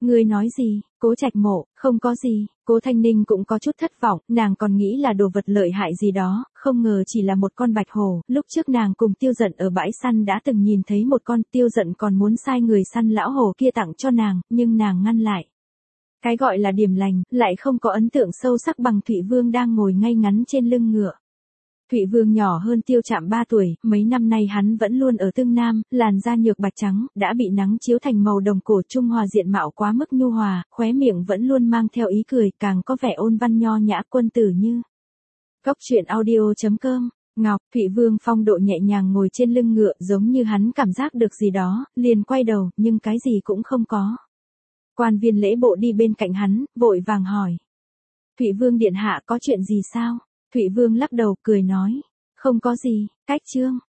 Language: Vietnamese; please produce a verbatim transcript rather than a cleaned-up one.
Ngươi nói gì? Cố Trạch Mộ, không có gì. Cố Thanh Ninh cũng có chút thất vọng, nàng còn nghĩ là đồ vật lợi hại gì đó, không ngờ chỉ là một con bạch hổ. Lúc trước nàng cùng Tiêu Dận ở bãi săn đã từng nhìn thấy một con, Tiêu Dận còn muốn sai người săn lão hổ kia tặng cho nàng, nhưng nàng ngăn lại. Cái gọi là điểm lành, lại không có ấn tượng sâu sắc bằng Thụy Vương đang ngồi ngay ngắn trên lưng ngựa. Thụy Vương nhỏ hơn Tiêu Trạm ba tuổi, mấy năm nay hắn vẫn luôn ở Tương Nam, làn da nhược bạch trắng, đã bị nắng chiếu thành màu đồng cổ trung hòa diện mạo quá mức nhu hòa, khóe miệng vẫn luôn mang theo ý cười, càng có vẻ ôn văn nho nhã quân tử như. Góc truyện audio chấm com, Ngọc, Thụy Vương phong độ nhẹ nhàng ngồi trên lưng ngựa, giống như hắn cảm giác được gì đó, liền quay đầu, nhưng cái gì cũng không có. Quan viên lễ bộ đi bên cạnh hắn, vội vàng hỏi. Thụy Vương điện hạ có chuyện gì sao? Thụy Vương lắc đầu cười nói. Không có gì, cách chương.